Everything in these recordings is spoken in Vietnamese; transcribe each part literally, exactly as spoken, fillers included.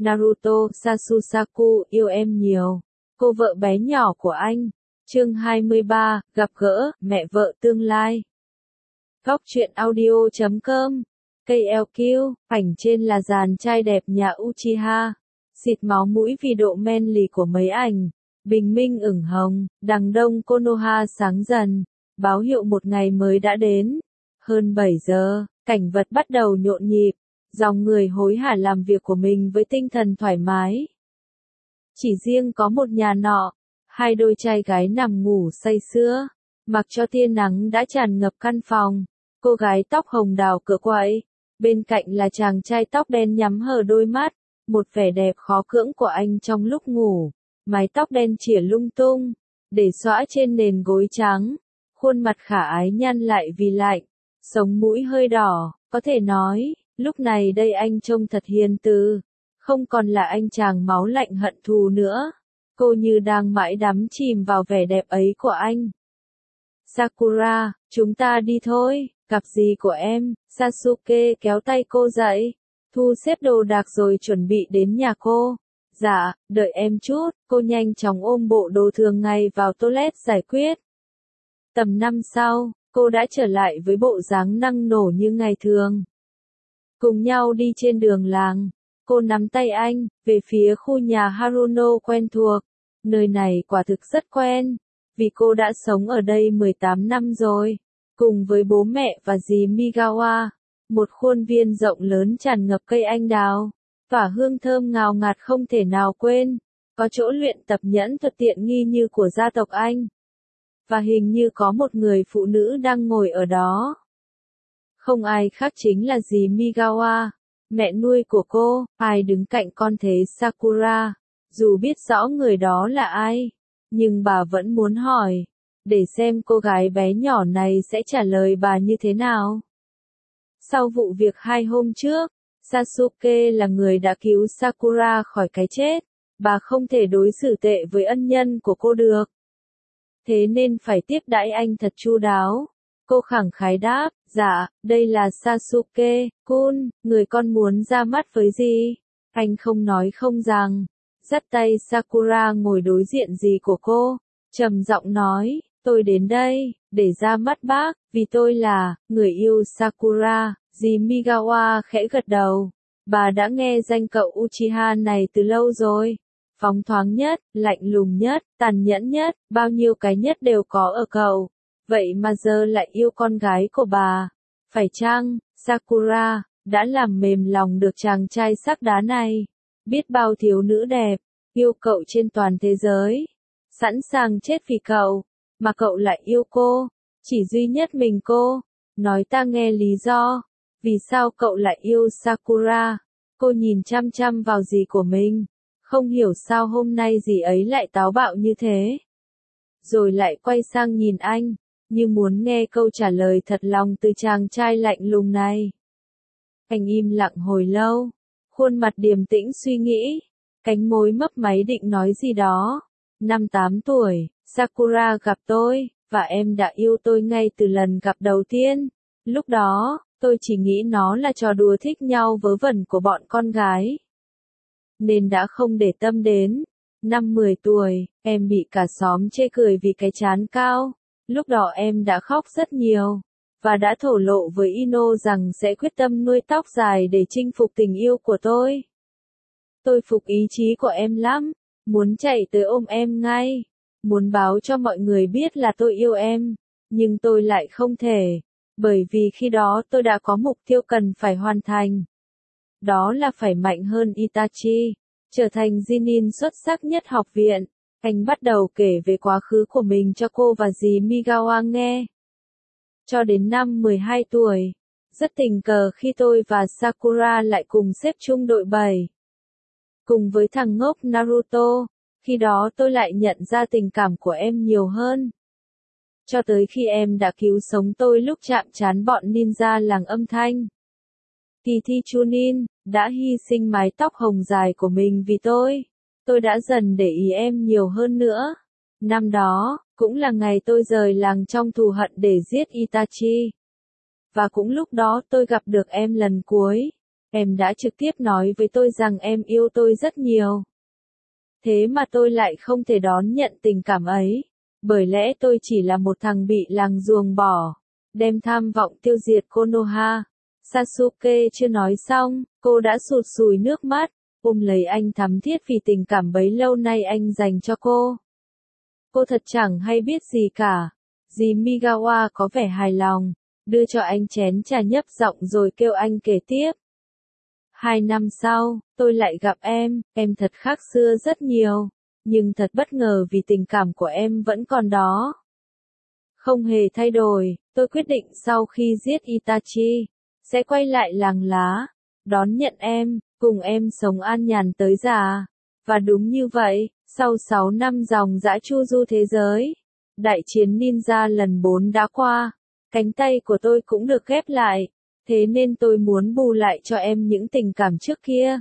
Naruto, Sasusaku, yêu em nhiều. Cô vợ bé nhỏ của anh. Chương hai mươi ba, gặp gỡ, mẹ vợ tương lai. Góc truyện audio chấm com. Cây eo kiêu, ảnh trên là dàn trai đẹp nhà Uchiha. Xịt máu mũi vì độ men lì của mấy ảnh. Bình minh ửng hồng, đằng đông Konoha sáng dần. Báo hiệu một ngày mới đã đến. Hơn bảy giờ, cảnh vật bắt đầu nhộn nhịp. Dòng người hối hả làm việc của mình với tinh thần thoải mái. Chỉ riêng có một nhà nọ, hai đôi trai gái nằm ngủ say sưa, mặc cho tia nắng đã tràn ngập căn phòng. Cô gái tóc hồng đào cửa quậy, bên cạnh là chàng trai tóc đen nhắm hờ đôi mắt, một vẻ đẹp khó cưỡng của anh trong lúc ngủ, mái tóc đen chỉa lung tung, để xõa trên nền gối trắng, khuôn mặt khả ái nhăn lại vì lạnh, sống mũi hơi đỏ, có thể nói, lúc này đây anh trông thật hiền từ, không còn là anh chàng máu lạnh hận thù nữa. Cô như đang mãi đắm chìm vào vẻ đẹp ấy của anh. Sakura, chúng ta đi thôi, gặp dì của em. Sasuke kéo tay cô dậy, thu xếp đồ đạc rồi chuẩn bị đến nhà cô. Dạ, đợi em chút, cô nhanh chóng ôm bộ đồ thường ngày vào toilet giải quyết. Tầm năm sau, cô đã trở lại với bộ dáng năng nổ như ngày thường. Cùng nhau đi trên đường làng, cô nắm tay anh, về phía khu nhà Haruno quen thuộc. Nơi này quả thực rất quen, vì cô đã sống ở đây mười tám năm rồi, cùng với bố mẹ và dì Migawa. Một khuôn viên rộng lớn tràn ngập cây anh đào, tỏa hương thơm ngào ngạt không thể nào quên, có chỗ luyện tập nhẫn thuật tiện nghi như của gia tộc anh. Và hình như có một người phụ nữ đang ngồi ở đó. Không ai khác chính là dì Migawa, mẹ nuôi của cô, ai đứng cạnh con thế Sakura. Dù biết rõ người đó là ai, nhưng bà vẫn muốn hỏi, để xem cô gái bé nhỏ này sẽ trả lời bà như thế nào. Sau vụ việc hai hôm trước, Sasuke là người đã cứu Sakura khỏi cái chết, bà không thể đối xử tệ với ân nhân của cô được. Thế nên phải tiếp đãi anh thật chu đáo. Cô khẳng khái đáp, dạ, đây là Sasuke-kun, người con muốn ra mắt với gì? Anh không nói không rằng. Dắt tay Sakura ngồi đối diện dì của cô, trầm giọng nói, tôi đến đây, để ra mắt bác, vì tôi là, người yêu Sakura. Dì Migawa khẽ gật đầu, bà đã nghe danh cậu Uchiha này từ lâu rồi. Phóng thoáng nhất, lạnh lùng nhất, tàn nhẫn nhất, bao nhiêu cái nhất đều có ở cậu. Vậy mà giờ lại yêu con gái của bà. Phải chăng, Sakura, đã làm mềm lòng được chàng trai sắc đá này? Biết bao thiếu nữ đẹp, yêu cậu trên toàn thế giới, sẵn sàng chết vì cậu, mà cậu lại yêu cô, chỉ duy nhất mình cô. Nói ta nghe lý do, vì sao cậu lại yêu Sakura? Cô nhìn chăm chăm vào dì của mình, không hiểu sao hôm nay dì ấy lại táo bạo như thế. Rồi lại quay sang nhìn anh, như muốn nghe câu trả lời thật lòng từ chàng trai lạnh lùng này. Anh im lặng hồi lâu, khuôn mặt điềm tĩnh suy nghĩ, cánh môi mấp máy định nói gì đó. Năm tám tuổi, Sakura gặp tôi, và em đã yêu tôi ngay từ lần gặp đầu tiên. Lúc đó, tôi chỉ nghĩ nó là trò đùa thích nhau vớ vẩn của bọn con gái, nên đã không để tâm đến. Năm mười tuổi, em bị cả xóm chê cười vì cái trán cao. Lúc đó em đã khóc rất nhiều, và đã thổ lộ với Ino rằng sẽ quyết tâm nuôi tóc dài để chinh phục tình yêu của tôi. Tôi phục ý chí của em lắm, muốn chạy tới ôm em ngay, muốn báo cho mọi người biết là tôi yêu em, nhưng tôi lại không thể, bởi vì khi đó tôi đã có mục tiêu cần phải hoàn thành. Đó là phải mạnh hơn Itachi, trở thành Genin xuất sắc nhất học viện. Anh bắt đầu kể về quá khứ của mình cho cô và dì Migawa nghe. Cho đến năm mười hai tuổi, rất tình cờ khi tôi và Sakura lại cùng xếp chung đội bảy. Cùng với thằng ngốc Naruto, khi đó tôi lại nhận ra tình cảm của em nhiều hơn. Cho tới khi em đã cứu sống tôi lúc chạm trán bọn ninja làng âm thanh. Kỳ thi Chunin, đã hy sinh mái tóc hồng dài của mình vì tôi. Tôi đã dần để ý em nhiều hơn nữa. Năm đó, cũng là ngày tôi rời làng trong thù hận để giết Itachi. Và cũng lúc đó tôi gặp được em lần cuối. Em đã trực tiếp nói với tôi rằng em yêu tôi rất nhiều. Thế mà tôi lại không thể đón nhận tình cảm ấy. Bởi lẽ tôi chỉ là một thằng bị làng ruồng bỏ. Đem tham vọng tiêu diệt Konoha. Sasuke chưa nói xong, cô đã sụt sùi nước mắt, ôm lấy anh thắm thiết vì tình cảm bấy lâu nay anh dành cho cô. Cô thật chẳng hay biết gì cả. Dì Migawa có vẻ hài lòng, đưa cho anh chén trà nhấp giọng rồi kêu anh kể tiếp. Hai năm sau, tôi lại gặp em, em thật khác xưa rất nhiều, nhưng thật bất ngờ vì tình cảm của em vẫn còn đó. Không hề thay đổi, tôi quyết định sau khi giết Itachi, sẽ quay lại làng lá, đón nhận em, cùng em sống an nhàn tới già. Và đúng như vậy, sau sáu năm dòng dã chu du thế giới, đại chiến ninja lần bốn đã qua, cánh tay của tôi cũng được ghép lại, thế nên tôi muốn bù lại cho em những tình cảm trước kia.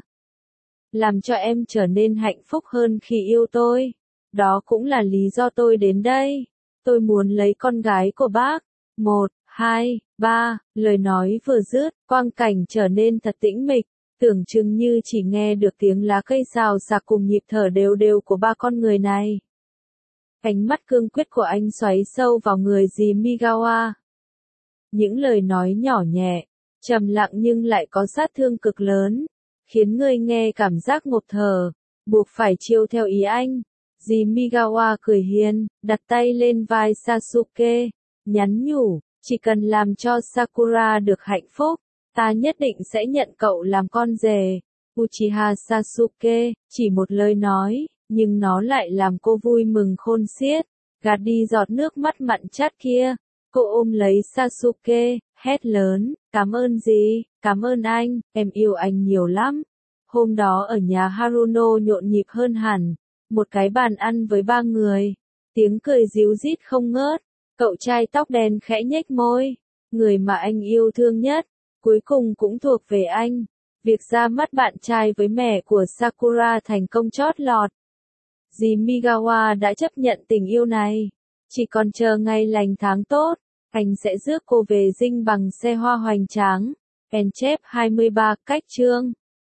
Làm cho em trở nên hạnh phúc hơn khi yêu tôi. Đó cũng là lý do tôi đến đây. Tôi muốn lấy con gái của bác. Một, hai, ba, lời nói vừa dứt, quang cảnh trở nên thật tĩnh mịch, tưởng chừng như chỉ nghe được tiếng lá cây xào xạc cùng nhịp thở đều đều của ba con người này. Ánh mắt cương quyết của anh xoáy sâu vào người dì Migawa. Những lời nói nhỏ nhẹ, trầm lặng nhưng lại có sát thương cực lớn, khiến người nghe cảm giác ngộp thở, buộc phải chiêu theo ý anh. Dì Migawa cười hiền, đặt tay lên vai Sasuke, nhắn nhủ, chỉ cần làm cho Sakura được hạnh phúc, ta nhất định sẽ nhận cậu làm con rể. Uchiha Sasuke, chỉ một lời nói, nhưng nó lại làm cô vui mừng khôn xiết, gạt đi giọt nước mắt mặn chát kia. Cô ôm lấy Sasuke, hét lớn, cảm ơn dì, cảm ơn anh, em yêu anh nhiều lắm. Hôm đó ở nhà Haruno nhộn nhịp hơn hẳn, một cái bàn ăn với ba người, tiếng cười ríu rít không ngớt, cậu trai tóc đen khẽ nhếch môi, người mà anh yêu thương nhất, cuối cùng cũng thuộc về anh. Việc ra mắt bạn trai với mẹ của Sakura thành công chót lọt. Dì Migawa đã chấp nhận tình yêu này, chỉ còn chờ ngày lành tháng tốt, anh sẽ rước cô về dinh bằng xe hoa hoành tráng. En chép hai mươi ba, cách chương